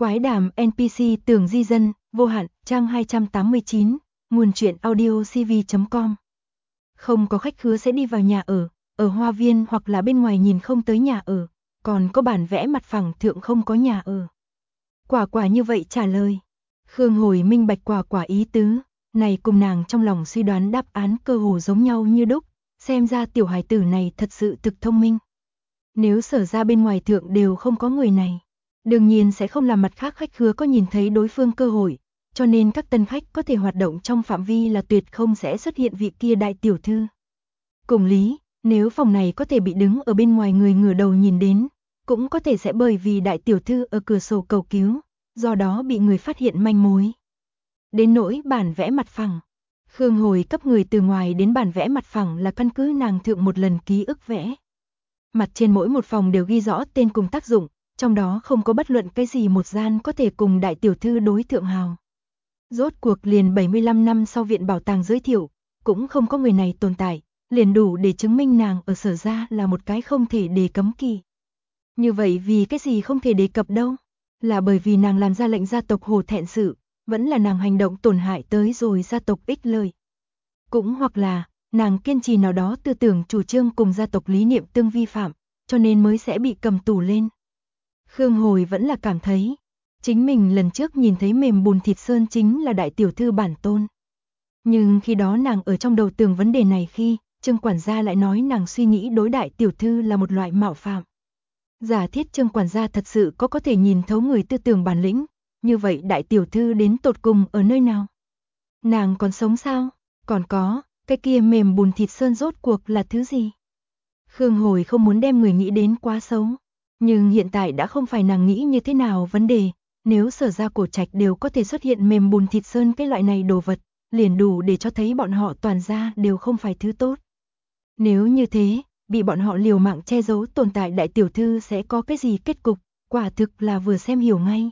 Quái đàm NPC Tường Di Dân, vô hạn, trang 289, nguồn truyện audio cv.com. Không có khách khứa sẽ đi vào nhà ở hoa viên hoặc là bên ngoài nhìn không tới nhà ở, còn có bản vẽ mặt phẳng thượng không có nhà ở. Quả quả như vậy trả lời. Khương Hồi minh bạch quả quả ý tứ, này cùng nàng trong lòng suy đoán đáp án cơ hồ giống nhau như đúc, xem ra tiểu hài tử này thật sự thực thông minh. Nếu Sở ra bên ngoài thượng đều không có người này, đương nhiên sẽ không làm mặt khác khách khứa có nhìn thấy đối phương cơ hội, cho nên các tân khách có thể hoạt động trong phạm vi là tuyệt không sẽ xuất hiện vị kia đại tiểu thư. Cùng lý, nếu phòng này có thể bị đứng ở bên ngoài người ngửa đầu nhìn đến, cũng có thể sẽ bởi vì đại tiểu thư ở cửa sổ cầu cứu, do đó bị người phát hiện manh mối. Đến nỗi bản vẽ mặt phẳng, Khương Hồi cấp người từ ngoài đến bản vẽ mặt phẳng là căn cứ nàng thượng một lần ký ức vẽ. Mặt trên mỗi một phòng đều ghi rõ tên cùng tác dụng, trong đó không có bất luận cái gì một gian có thể cùng đại tiểu thư đối thượng hào. Rốt cuộc liền 75 năm sau viện bảo tàng giới thiệu, cũng không có người này tồn tại, liền đủ để chứng minh nàng ở Sở ra là một cái không thể đề cấm kỵ. Như vậy vì cái gì không thể đề cập đâu? Là bởi vì nàng làm ra lệnh gia tộc hổ thẹn sự, vẫn là nàng hành động tổn hại tới rồi gia tộc ích lợi. Cũng hoặc là, nàng kiên trì nào đó tư tưởng chủ trương cùng gia tộc lý niệm tương vi phạm, cho nên mới sẽ bị cầm tù lên. Khương Hồi vẫn là cảm thấy, chính mình lần trước nhìn thấy mềm bùn thịt sơn chính là đại tiểu thư bản tôn. Nhưng khi đó nàng ở trong đầu tưởng vấn đề này khi, Trương quản gia lại nói nàng suy nghĩ đối đại tiểu thư là một loại mạo phạm. Giả thiết Trương quản gia thật sự có thể nhìn thấu người tư tưởng bản lĩnh, như vậy đại tiểu thư đến tột cùng ở nơi nào? Nàng còn sống sao? Còn có, cái kia mềm bùn thịt sơn rốt cuộc là thứ gì? Khương Hồi không muốn đem người nghĩ đến quá xấu, nhưng hiện tại đã không phải nàng nghĩ như thế nào vấn đề, nếu Sở ra Cổ Trạch đều có thể xuất hiện mềm bùn thịt sơn cái loại này đồ vật, liền đủ để cho thấy bọn họ toàn ra đều không phải thứ tốt. Nếu như thế, bị bọn họ liều mạng che giấu tồn tại đại tiểu thư sẽ có cái gì kết cục, quả thực là vừa xem hiểu ngay.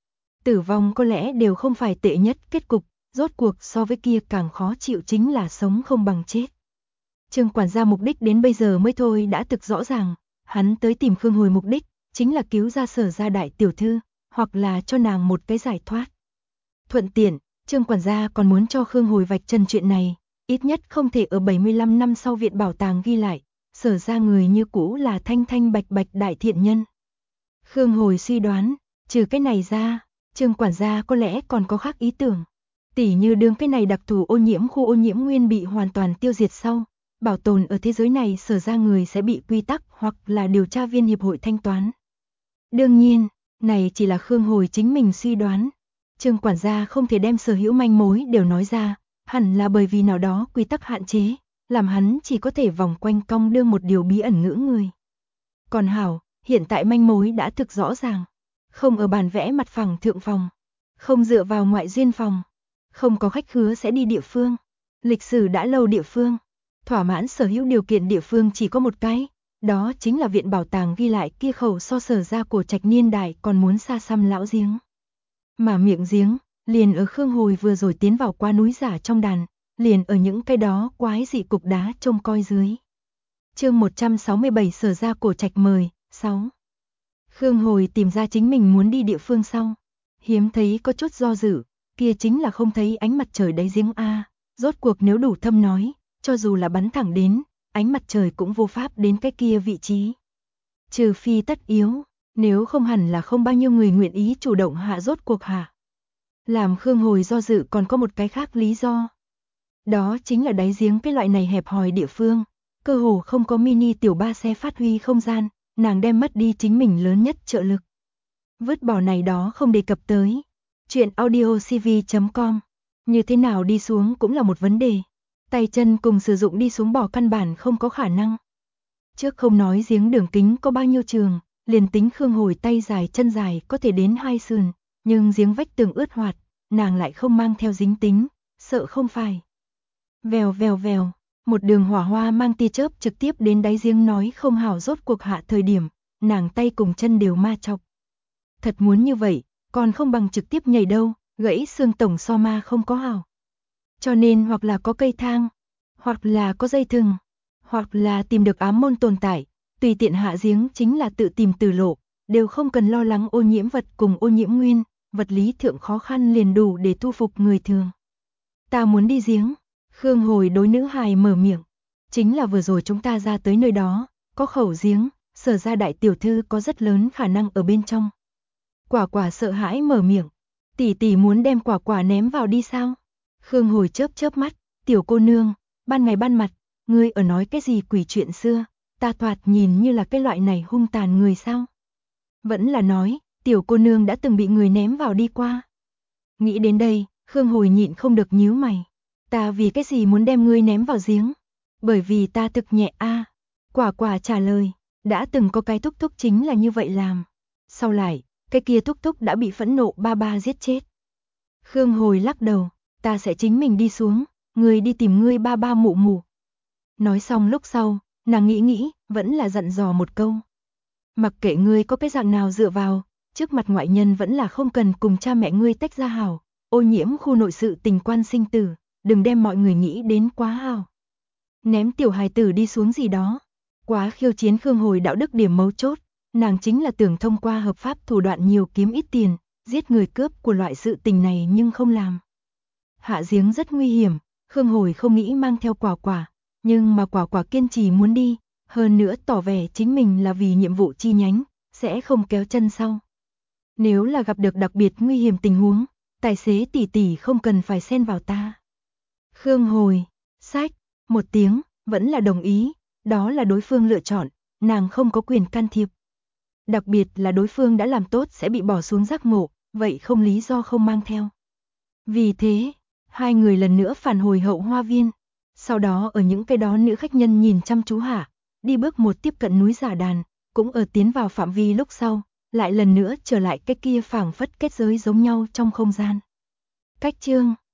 Tử vong có lẽ đều không phải tệ nhất kết cục, rốt cuộc so với kia càng khó chịu chính là sống không bằng chết. Trương quản gia mục đích đến bây giờ mới thôi đã thực rõ ràng, hắn tới tìm Khương Hồi mục đích, chính là cứu ra Sở ra đại tiểu thư, hoặc là cho nàng một cái giải thoát. Thuận tiện, Trương quản gia còn muốn cho Khương Hồi vạch trần chuyện này, ít nhất không thể ở 75 năm sau viện bảo tàng ghi lại, Sở ra người như cũ là thanh thanh bạch bạch đại thiện nhân. Khương Hồi suy đoán, trừ cái này ra, Trương quản gia có lẽ còn có khác ý tưởng. Tỉ như đương cái này đặc thù ô nhiễm khu ô nhiễm nguyên bị hoàn toàn tiêu diệt sau, bảo tồn ở thế giới này Sở ra người sẽ bị quy tắc hoặc là điều tra viên hiệp hội thanh toán. Đương nhiên, này chỉ là Khương Hồi chính mình suy đoán. Trương quản gia không thể đem sở hữu manh mối đều nói ra, hẳn là bởi vì nào đó quy tắc hạn chế, làm hắn chỉ có thể vòng quanh cong đương một điều bí ẩn ngữ người. Còn hảo, hiện tại manh mối đã thực rõ ràng. Không ở bản vẽ mặt phẳng thượng phòng, không dựa vào ngoại duyên phòng, không có khách khứa sẽ đi địa phương, lịch sử đã lâu địa phương, thỏa mãn sở hữu điều kiện địa phương chỉ có một cái, đó chính là viện bảo tàng ghi lại kia khẩu so Sở ra Cổ Trạch niên đại còn muốn xa xăm lão giếng. Mà miệng giếng, liền ở Khương Hồi vừa rồi tiến vào qua núi giả trong đàn, liền ở những cái đó quái dị cục đá trông coi dưới. Chương 167 Sở ra Cổ Trạch mời, 6. Khương Hồi tìm ra chính mình muốn đi địa phương sau, hiếm thấy có chút do dự, kia chính là không thấy ánh mặt trời đáy giếng a, rốt cuộc nếu đủ thâm nói, cho dù là bắn thẳng đến, ánh mặt trời cũng vô pháp đến cái kia vị trí. Trừ phi tất yếu, nếu không hẳn là không bao nhiêu người nguyện ý chủ động hạ rốt cuộc hạ. Làm Khương Hồi do dự còn có một cái khác lý do. Đó chính là đáy giếng cái loại này hẹp hòi địa phương, cơ hồ không có mini tiểu ba xe phát huy không gian, nàng đem mất đi chính mình lớn nhất trợ lực. Vứt bỏ này đó không đề cập tới. Chuyện audio cv.com, như thế nào đi xuống cũng là một vấn đề. Tay chân cùng sử dụng đi xuống bỏ căn bản không có khả năng. Trước không nói giếng đường kính có bao nhiêu trường, liền tính Khương Hồi tay dài chân dài có thể đến 2 sườn, nhưng giếng vách tường ướt hoạt, nàng lại không mang theo dính tính, sợ không phải. Vèo vèo vèo, một đường hỏa hoa mang tia chớp trực tiếp đến đáy giếng nói không hảo rốt cuộc hạ thời điểm, nàng tay cùng chân đều ma chọc. Thật muốn như vậy, còn không bằng trực tiếp nhảy đâu, gãy xương tổng so ma không có hảo. Cho nên hoặc là có cây thang, hoặc là có dây thừng, hoặc là tìm được ám môn tồn tại, tùy tiện hạ giếng chính là tự tìm tử lộ, đều không cần lo lắng ô nhiễm vật cùng ô nhiễm nguyên, vật lý thượng khó khăn liền đủ để thu phục người thường. Ta muốn đi giếng, Khương Hồi đối nữ hài mở miệng, chính là vừa rồi chúng ta ra tới nơi đó, có khẩu giếng, Sở ra đại tiểu thư có rất lớn khả năng ở bên trong. Quả Quả sợ hãi mở miệng, tỷ tỷ muốn đem Quả Quả ném vào đi sao? Khương Hồi chớp chớp mắt, tiểu cô nương, ban ngày ban mặt, ngươi ở nói cái gì quỷ chuyện xưa, ta thoạt nhìn như là cái loại này hung tàn người sao? Vẫn là nói, tiểu cô nương đã từng bị người ném vào đi qua. Nghĩ đến đây, Khương Hồi nhịn không được nhíu mày. Ta vì cái gì muốn đem ngươi ném vào giếng? Bởi vì ta thực nhẹ a. Quả Quả trả lời, đã từng có cái thúc thúc chính là như vậy làm. Sau lại, cái kia thúc thúc đã bị phẫn nộ ba ba giết chết. Khương Hồi lắc đầu, ta sẽ chính mình đi xuống, ngươi đi tìm ngươi ba ba mụ mụ. Nói xong lúc sau, nàng nghĩ, vẫn là dặn dò một câu. Mặc kệ ngươi có cái dạng nào dựa vào, trước mặt ngoại nhân vẫn là không cần cùng cha mẹ ngươi tách ra hảo, ô nhiễm khu nội sự tình quan sinh tử, đừng đem mọi người nghĩ đến quá hào. Ném tiểu hài tử đi xuống gì đó, quá khiêu chiến Khương Hồi đạo đức điểm mấu chốt, nàng chính là tưởng thông qua hợp pháp thủ đoạn nhiều kiếm ít tiền, giết người cướp của loại sự tình này nhưng không làm. Hạ giếng rất nguy hiểm, Khương Hồi không nghĩ mang theo Quả Quả, nhưng mà Quả Quả kiên trì muốn đi, hơn nữa tỏ vẻ chính mình là vì nhiệm vụ chi nhánh, sẽ không kéo chân sau. Nếu là gặp được đặc biệt nguy hiểm tình huống, tài xế tỷ tỷ không cần phải xen vào ta. Khương Hồi, sách, một tiếng, vẫn là đồng ý, đó là đối phương lựa chọn, nàng không có quyền can thiệp. Đặc biệt là đối phương đã làm tốt sẽ bị bỏ xuống giác ngộ, vậy không lý do không mang theo. Vì thế, hai người lần nữa phản hồi hậu hoa viên, sau đó ở những cái đó nữ khách nhân nhìn chăm chú hạ, đi bước một tiếp cận núi Giả Đàn, cũng ở tiến vào phạm vi lúc sau, lại lần nữa trở lại cái kia phảng phất kết giới giống nhau trong không gian. Cách chương